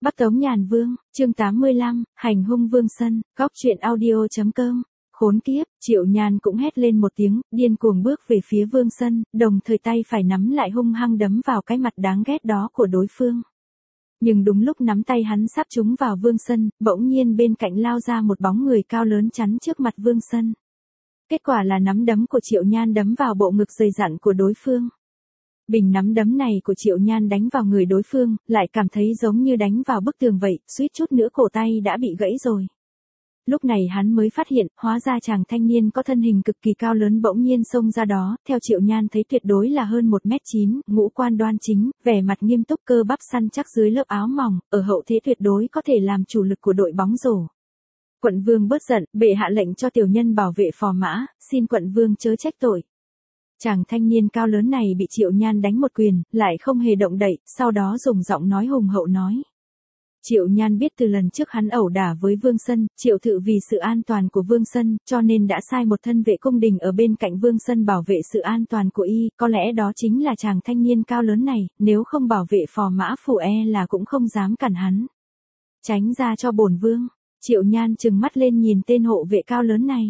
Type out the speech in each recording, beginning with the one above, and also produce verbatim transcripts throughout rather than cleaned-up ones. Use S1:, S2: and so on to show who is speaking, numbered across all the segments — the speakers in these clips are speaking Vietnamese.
S1: Bắc Tống Nhàn Vương, chương tám mươi lăm, hành hung Vương Sân, góc truyện audio.com. Khốn kiếp, Triệu Nhan cũng hét lên một tiếng, điên cuồng bước về phía Vương Sân, đồng thời tay phải nắm lại hung hăng đấm vào cái mặt đáng ghét đó của đối phương. Nhưng đúng lúc nắm tay hắn sắp trúng vào Vương Sân, bỗng nhiên bên cạnh lao ra một bóng người cao lớn chắn trước mặt Vương Sân. Kết quả là nắm đấm của Triệu Nhan đấm vào bộ ngực dày dặn của đối phương. Bình nắm đấm này của Triệu Nhan đánh vào người đối phương, lại cảm thấy giống như đánh vào bức tường vậy, suýt chút nữa cổ tay đã bị gãy rồi. Lúc này hắn mới phát hiện, hóa ra chàng thanh niên có thân hình cực kỳ cao lớn bỗng nhiên xông ra đó, theo Triệu Nhan thấy tuyệt đối là hơn một mét chín, ngũ quan đoan chính, vẻ mặt nghiêm túc, cơ bắp săn chắc dưới lớp áo mỏng, ở hậu thế tuyệt đối có thể làm chủ lực của đội bóng rổ. Quận vương bớt giận, bệ hạ lệnh cho tiểu nhân bảo vệ phò mã, xin quận vương chớ trách tội. Chàng thanh niên cao lớn này bị Triệu Nhan đánh một quyền, lại không hề động đậy, sau đó dùng giọng nói hùng hậu nói. Triệu Nhan biết từ lần trước hắn ẩu đả với Vương Sân, Triệu Thự vì sự an toàn của Vương Sân, cho nên đã sai một thân vệ cung đình ở bên cạnh Vương Sân bảo vệ sự an toàn của y, có lẽ đó chính là chàng thanh niên cao lớn này, nếu không bảo vệ phò mã phủ e là cũng không dám cản hắn. Tránh ra cho bổn vương. Triệu Nhan trừng mắt lên nhìn tên hộ vệ cao lớn này.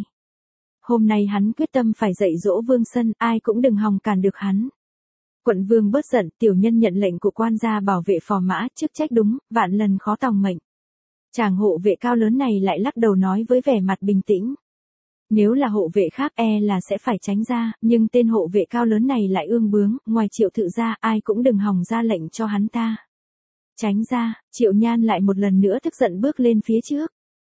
S1: Hôm nay hắn quyết tâm phải dạy dỗ Vương Sân, ai cũng đừng hòng cản được hắn. Quận vương bớt giận, tiểu nhân nhận lệnh của quan gia bảo vệ phò mã, chức trách đúng, vạn lần khó tòng mệnh. Chàng hộ vệ cao lớn này lại lắc đầu nói với vẻ mặt bình tĩnh. Nếu là hộ vệ khác e là sẽ phải tránh ra, nhưng tên hộ vệ cao lớn này lại ương bướng, ngoài Triệu Thự ra, ai cũng đừng hòng ra lệnh cho hắn ta. Tránh ra, Triệu Nhan lại một lần nữa tức giận bước lên phía trước.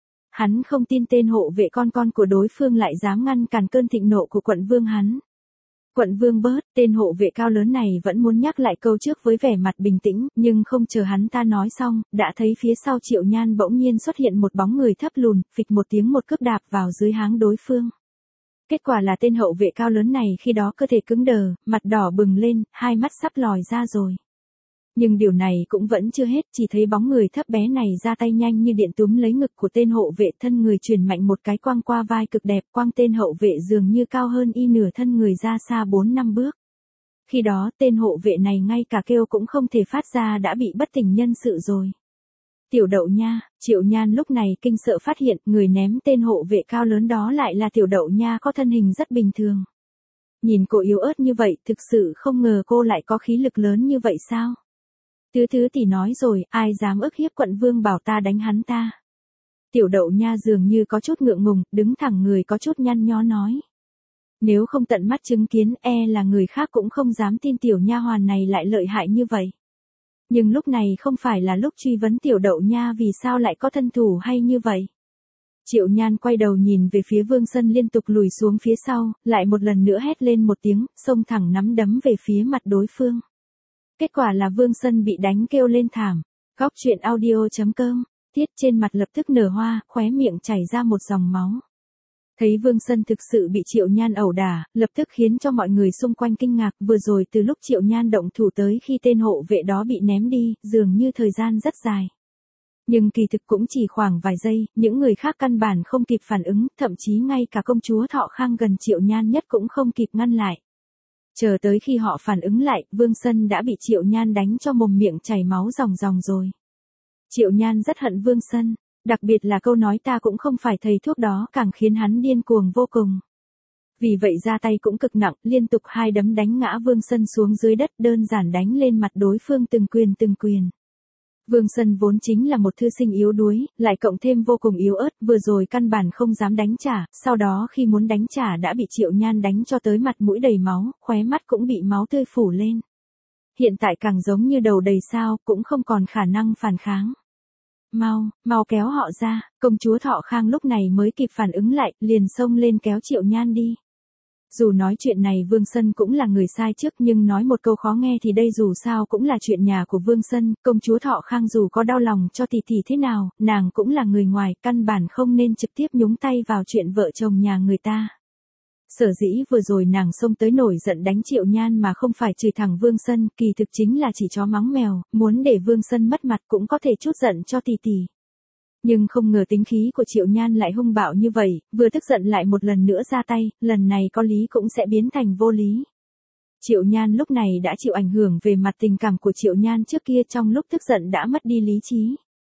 S1: Hắn không tin tên hộ vệ con con của đối phương lại dám ngăn cản cơn thịnh nộ của quận vương hắn. Quận vương bớt, tên hộ vệ cao lớn này vẫn muốn nhắc lại câu trước với vẻ mặt bình tĩnh, nhưng không chờ hắn ta nói xong, đã thấy phía sau Triệu Nhan bỗng nhiên xuất hiện một bóng người thấp lùn, phịch một tiếng một cước đạp vào dưới háng đối phương. Kết quả là tên hộ vệ cao lớn này khi đó cơ thể cứng đờ, mặt đỏ bừng lên, hai mắt sắp lòi ra rồi. Nhưng điều này cũng vẫn chưa hết, chỉ thấy bóng người thấp bé này ra tay nhanh như điện túm lấy ngực của tên hộ vệ, thân người truyền mạnh một cái quăng qua vai cực đẹp, quăng tên hộ vệ dường như cao hơn y nửa thân người ra xa bốn năm bước. Khi đó tên hộ vệ này ngay cả kêu cũng không thể phát ra đã bị bất tỉnh nhân sự rồi. Tiểu Đậu Nha, Triệu Nhan lúc này kinh sợ phát hiện người ném tên hộ vệ cao lớn đó lại là Tiểu Đậu Nha có thân hình rất bình thường. Nhìn cô yếu ớt như vậy, thực sự không ngờ cô lại có khí lực lớn như vậy sao? Tứ thứ tỷ nói rồi, ai dám ức hiếp quận vương bảo ta đánh hắn ta. Tiểu Đậu Nha dường như có chút ngượng ngùng, đứng thẳng người có chút nhăn nhó nói. Nếu không tận mắt chứng kiến e là người khác cũng không dám tin tiểu nha hoàn này lại lợi hại như vậy. Nhưng lúc này không phải là lúc truy vấn Tiểu Đậu Nha vì sao lại có thân thủ hay như vậy. Triệu Nhan quay đầu nhìn về phía Vương Sân liên tục lùi xuống phía sau, lại một lần nữa hét lên một tiếng, xông thẳng nắm đấm về phía mặt đối phương. Kết quả là Vương Sân bị đánh kêu lên thảm. Góc truyện audio.com. Tiết trên mặt lập tức nở hoa, khóe miệng chảy ra một dòng máu. Thấy Vương Sân thực sự bị Triệu Nhan ẩu đả, lập tức khiến cho mọi người xung quanh kinh ngạc. Vừa rồi từ lúc Triệu Nhan động thủ tới khi tên hộ vệ đó bị ném đi, dường như thời gian rất dài. Nhưng kỳ thực cũng chỉ khoảng vài giây, những người khác căn bản không kịp phản ứng, thậm chí ngay cả công chúa Thọ Khang gần Triệu Nhan nhất cũng không kịp ngăn lại. Chờ tới khi họ phản ứng lại, Vương Sân đã bị Triệu Nhan đánh cho mồm miệng chảy máu ròng ròng rồi. Triệu Nhan rất hận Vương Sân, đặc biệt là câu nói ta cũng không phải thầy thuốc đó càng khiến hắn điên cuồng vô cùng. Vì vậy ra tay cũng cực nặng, liên tục hai đấm đánh ngã Vương Sân xuống dưới đất, đơn giản đánh lên mặt đối phương từng quyền từng quyền. Vương Sân vốn chính là một thư sinh yếu đuối, lại cộng thêm vô cùng yếu ớt, vừa rồi căn bản không dám đánh trả, sau đó khi muốn đánh trả đã bị Triệu Nhan đánh cho tới mặt mũi đầy máu, khóe mắt cũng bị máu tươi phủ lên. Hiện tại càng giống như đầu đầy sao, cũng không còn khả năng phản kháng. Mau, mau kéo họ ra, công chúa Thọ Khang lúc này mới kịp phản ứng lại, liền xông lên kéo Triệu Nhan đi. Dù nói chuyện này Vương Sân cũng là người sai trước nhưng nói một câu khó nghe thì đây dù sao cũng là chuyện nhà của Vương Sân, công chúa Thọ Khang dù có đau lòng cho tỷ tỷ thế nào, nàng cũng là người ngoài, căn bản không nên trực tiếp nhúng tay vào chuyện vợ chồng nhà người ta. Sở dĩ vừa rồi nàng xông tới nổi giận đánh Triệu Nhan mà không phải chửi thẳng Vương Sân, kỳ thực chính là chỉ chó mắng mèo, muốn để Vương Sân mất mặt cũng có thể chút giận cho tỷ tỷ. Nhưng không ngờ tính khí của Triệu Nhan lại hung bạo như vậy, vừa tức giận lại một lần nữa ra tay, lần này có lý cũng sẽ biến thành vô lý. Triệu Nhan lúc này đã chịu ảnh hưởng về mặt tình cảm của Triệu Nhan trước kia, trong lúc tức giận đã mất đi lý trí.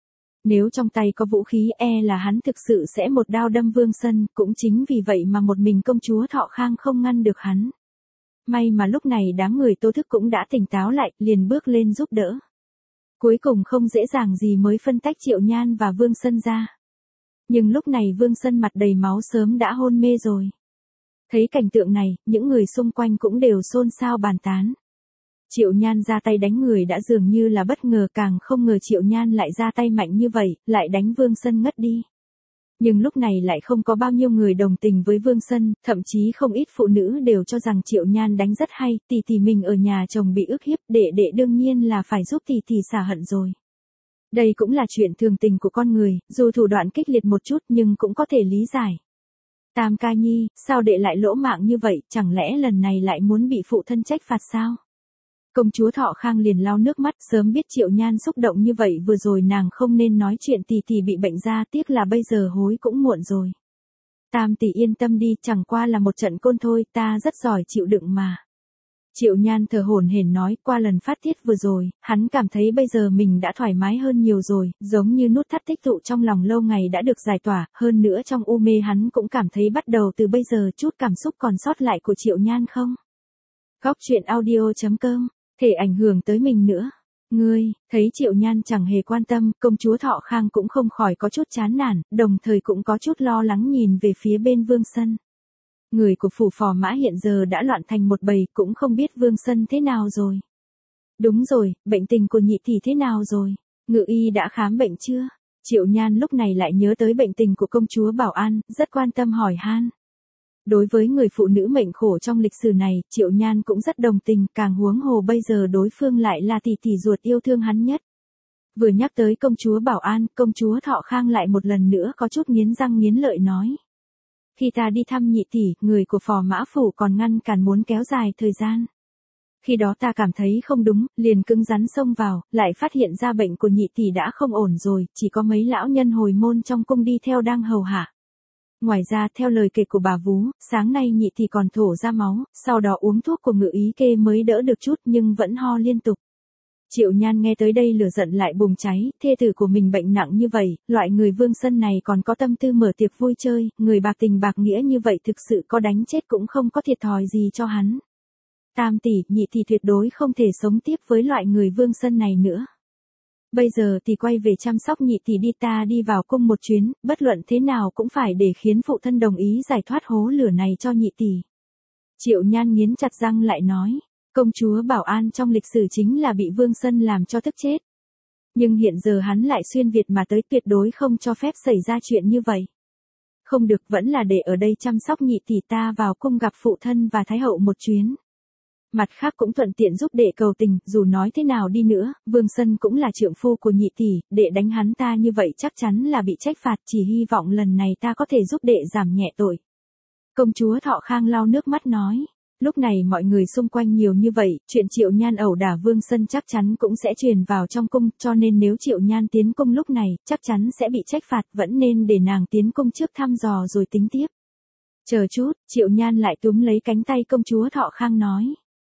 S1: Nếu trong tay có vũ khí e là hắn thực sự sẽ một đao đâm Vương Sân, cũng chính vì vậy mà một mình công chúa Thọ Khang không ngăn được hắn. May mà lúc này đám người Tô Thức cũng đã tỉnh táo lại, liền bước lên giúp đỡ. Cuối cùng không dễ dàng gì mới phân tách Triệu Nhan và Vương Sân ra. Nhưng lúc này Vương Sân mặt đầy máu sớm đã hôn mê rồi. Thấy cảnh tượng này, những người xung quanh cũng đều xôn xao bàn tán. Triệu Nhan ra tay đánh người đã dường như là bất ngờ, càng không ngờ Triệu Nhan lại ra tay mạnh như vậy, lại đánh Vương Sân ngất đi. Nhưng lúc này lại không có bao nhiêu người đồng tình với Vương Sân, thậm chí không ít phụ nữ đều cho rằng Triệu Nhan đánh rất hay, tỷ tỷ mình ở nhà chồng bị ức hiếp, đệ đệ đương nhiên là phải giúp tỷ tỷ xả hận rồi. Đây cũng là chuyện thường tình của con người, dù thủ đoạn kích liệt một chút nhưng cũng có thể lý giải. Tam ca nhi, sao đệ lại lỗ mạng như vậy, chẳng lẽ lần này lại muốn bị phụ thân trách phạt sao? Công chúa Thọ Khang liền lau nước mắt, sớm biết Triệu Nhan xúc động như vậy vừa rồi nàng không nên nói chuyện tỷ tỷ bị bệnh ra, tiếc là bây giờ hối cũng muộn rồi. Tam tỷ yên tâm đi, chẳng qua là một trận côn thôi, ta rất giỏi chịu đựng mà. Triệu Nhan thở hổn hển nói, qua lần phát tiết vừa rồi, hắn cảm thấy bây giờ mình đã thoải mái hơn nhiều rồi, giống như nút thắt tích tụ trong lòng lâu ngày đã được giải tỏa, hơn nữa trong u mê hắn cũng cảm thấy bắt đầu từ bây giờ chút cảm xúc còn sót lại của Triệu Nhan không. Góc truyện audio chấm com, thể ảnh hưởng tới mình nữa. Ngươi, thấy Triệu Nhan chẳng hề quan tâm, công chúa Thọ Khang cũng không khỏi có chút chán nản, đồng thời cũng có chút lo lắng nhìn về phía bên Vương Sân. Người của phủ phò mã hiện giờ đã loạn thành một bầy, cũng không biết Vương Sân thế nào rồi. Đúng rồi, bệnh tình của nhị tỷ thế nào rồi? Ngự y đã khám bệnh chưa? Triệu Nhan lúc này lại nhớ tới bệnh tình của công chúa Bảo An, rất quan tâm hỏi han. Đối với người phụ nữ mệnh khổ trong lịch sử này, Triệu Nhan cũng rất đồng tình, càng huống hồ bây giờ đối phương lại là tỷ tỷ ruột yêu thương hắn nhất. Vừa nhắc tới công chúa Bảo An, công chúa Thọ Khang lại một lần nữa có chút nghiến răng nghiến lợi nói. Khi ta đi thăm nhị tỷ, người của phò mã phủ còn ngăn cản muốn kéo dài thời gian. Khi đó ta cảm thấy không đúng, liền cứng rắn xông vào, lại phát hiện ra bệnh của nhị tỷ đã không ổn rồi, chỉ có mấy lão nhân hồi môn trong cung đi theo đang hầu hạ. Ngoài ra theo lời kể của bà vú, sáng nay nhị tỷ còn thổ ra máu, sau đó uống thuốc của ngự ý kê mới đỡ được chút nhưng vẫn ho liên tục. Triệu Nhan nghe tới đây lửa giận lại bùng cháy, thê tử của mình bệnh nặng như vậy, loại người Vương Sân này còn có tâm tư mở tiệc vui chơi, người bạc tình bạc nghĩa như vậy thực sự có đánh chết cũng không có thiệt thòi gì cho hắn. Tam tỷ, nhị tỷ tuyệt đối không thể sống tiếp với loại người Vương Sân này nữa. Bây giờ thì quay về chăm sóc nhị tỷ đi, ta đi vào cung một chuyến, bất luận thế nào cũng phải để khiến phụ thân đồng ý giải thoát hố lửa này cho nhị tỷ. Triệu Nhan nghiến chặt răng lại nói. Công chúa Bảo An trong lịch sử chính là bị Vương Sân làm cho tức chết. Nhưng hiện giờ hắn lại xuyên Việt mà tới, tuyệt đối không cho phép xảy ra chuyện như vậy. Không được, vẫn là để ở đây chăm sóc nhị tỷ, ta vào cung gặp phụ thân và thái hậu một chuyến. Mặt khác cũng thuận tiện giúp đệ cầu tình, dù nói thế nào đi nữa, Vương Sân cũng là trượng phu của nhị tỷ, đệ đánh hắn ta như vậy chắc chắn là bị trách phạt, chỉ hy vọng lần này ta có thể giúp đệ giảm nhẹ tội. Công chúa Thọ Khang lau nước mắt nói. Lúc này mọi người xung quanh nhiều như vậy, chuyện Triệu Nhan ẩu đả Vương Sân chắc chắn cũng sẽ truyền vào trong cung, cho nên nếu Triệu Nhan tiến cung lúc này, chắc chắn sẽ bị trách phạt, vẫn nên để nàng tiến cung trước thăm dò rồi tính tiếp. Chờ chút, Triệu Nhan lại túm lấy cánh tay công chúa Thọ Khang nói.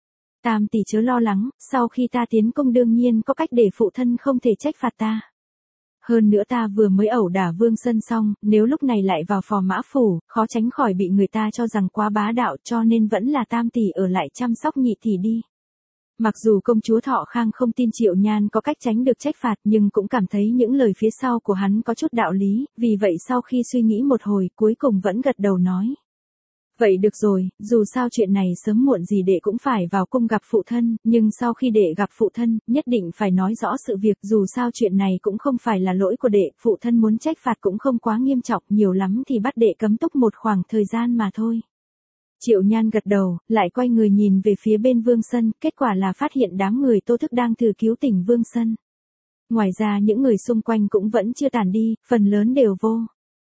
S1: Tam tỷ chớ lo lắng, sau khi ta tiến cung đương nhiên có cách để phụ thân không thể trách phạt ta. Hơn nữa ta vừa mới ẩu đả Vương Sân xong, nếu lúc này lại vào phò mã phủ, khó tránh khỏi bị người ta cho rằng quá bá đạo, cho nên vẫn là tam tỷ ở lại chăm sóc nhị tỷ đi. Mặc dù công chúa Thọ Khang không tin Triệu Nhan có cách tránh được trách phạt nhưng cũng cảm thấy những lời phía sau của hắn có chút đạo lý, vì vậy sau khi suy nghĩ một hồi cuối cùng vẫn gật đầu nói. Vậy được rồi, dù sao chuyện này sớm muộn gì đệ cũng phải vào cung gặp phụ thân, nhưng sau khi đệ gặp phụ thân, nhất định phải nói rõ sự việc, dù sao chuyện này cũng không phải là lỗi của đệ, phụ thân muốn trách phạt cũng không quá nghiêm trọng, nhiều lắm thì bắt đệ cấm túc một khoảng thời gian mà thôi. Triệu Nhan gật đầu, lại quay người nhìn về phía bên Vương Sân, kết quả là phát hiện đám người Tô Thức đang thử cứu tỉnh Vương Sân. Ngoài ra những người xung quanh cũng vẫn chưa tản đi, phần lớn đều vô.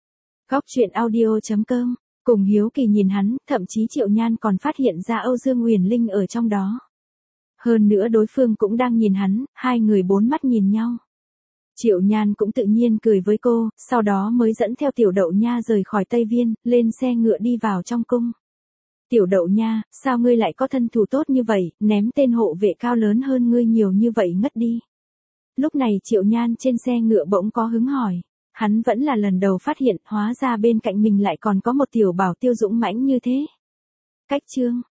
S1: Góc truyện audio chấm com cùng hiếu kỳ nhìn hắn, thậm chí Triệu Nhan còn phát hiện ra Âu Dương Uyển Linh ở trong đó. Hơn nữa đối phương cũng đang nhìn hắn, hai người bốn mắt nhìn nhau. Triệu Nhan cũng tự nhiên cười với cô, sau đó mới dẫn theo Tiểu Đậu Nha rời khỏi Tây Viên, lên xe ngựa đi vào trong cung. Tiểu Đậu Nha, sao ngươi lại có thân thủ tốt như vậy, ném tên hộ vệ cao lớn hơn ngươi nhiều như vậy ngất đi. Lúc này Triệu Nhan trên xe ngựa bỗng có hứng hỏi. Hắn vẫn là lần đầu phát hiện hóa ra bên cạnh mình lại còn có một tiểu bảo tiêu dũng mãnh như thế. Cách chương